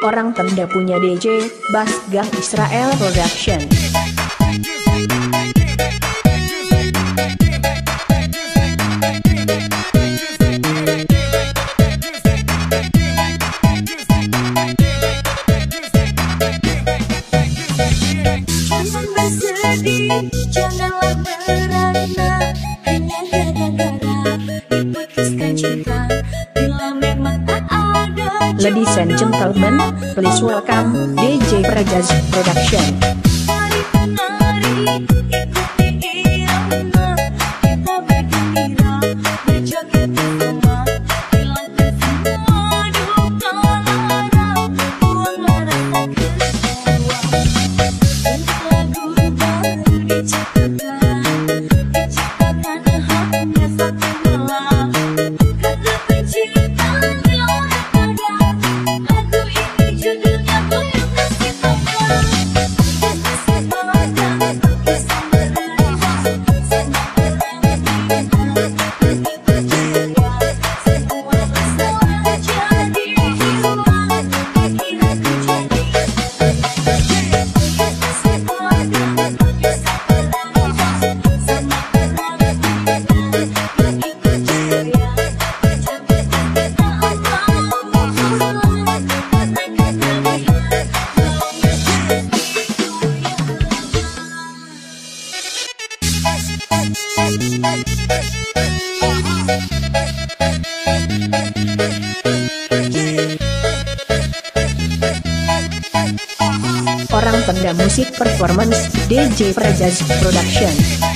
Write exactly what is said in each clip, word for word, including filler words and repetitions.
Orang tenda punya D J, Bass Gang Israel Production. Jangan bersedih, janganlah merana, hanya gara-gara diputuskan cinta. Bila memang tak ada. Ladies and gentlemen, please welcome D J Prajaz Production. Mari penari, ikuti irama, kita bergembira, berjoget bersama, hilangkan semua duka lara, buanglah rasa kecewa. Untuk lagu baru diciptakan, diciptakan hanya satu malam. Kata penciptanya orang pada, lagu ini judulnya Goyang Kasih Sayang. Orang tenda musik performance, D J Prajaz Production.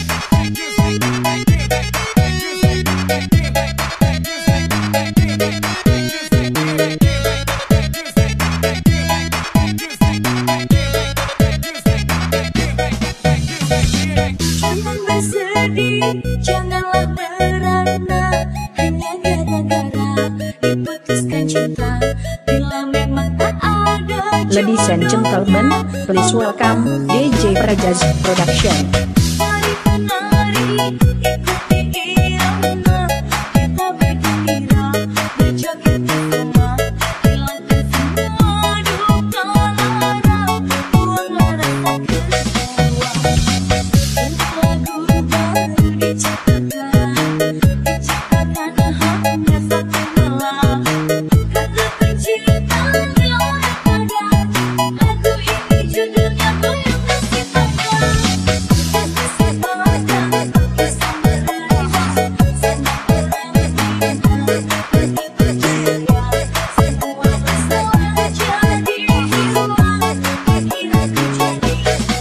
Jangan bersedih, janganlah merana, hanya gara-gara diputuskan cinta. Bila memang tak ada. Ladies and gentlemen, please welcome D J Prajaz Production. Mari penari, ikuti irama, kita bergembira, berjoget bersama, hilangkan semua duka lara, buanglah rasa kecewa. Untuk lagu baru diciptakan, diciptakan hanya satu malam. Kata penciptanya orang pada, lagu ini judulnya Goyang Kasih Sayang. Kasih sayang bersama remaja, senang bermain, pergi berjiwa, semua masalah jadi hilang, pikiranku jadi.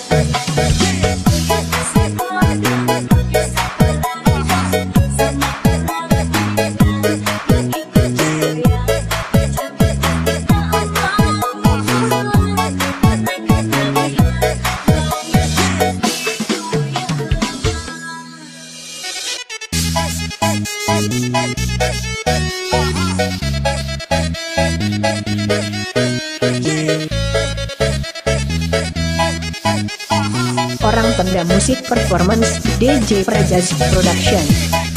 Kasih sayang bersama remaja, senang bermain, pergi berjiwa, capek tapi tak mau hilang, katakan terlihat. Orang tenda musik performance, D J Prajaz Production.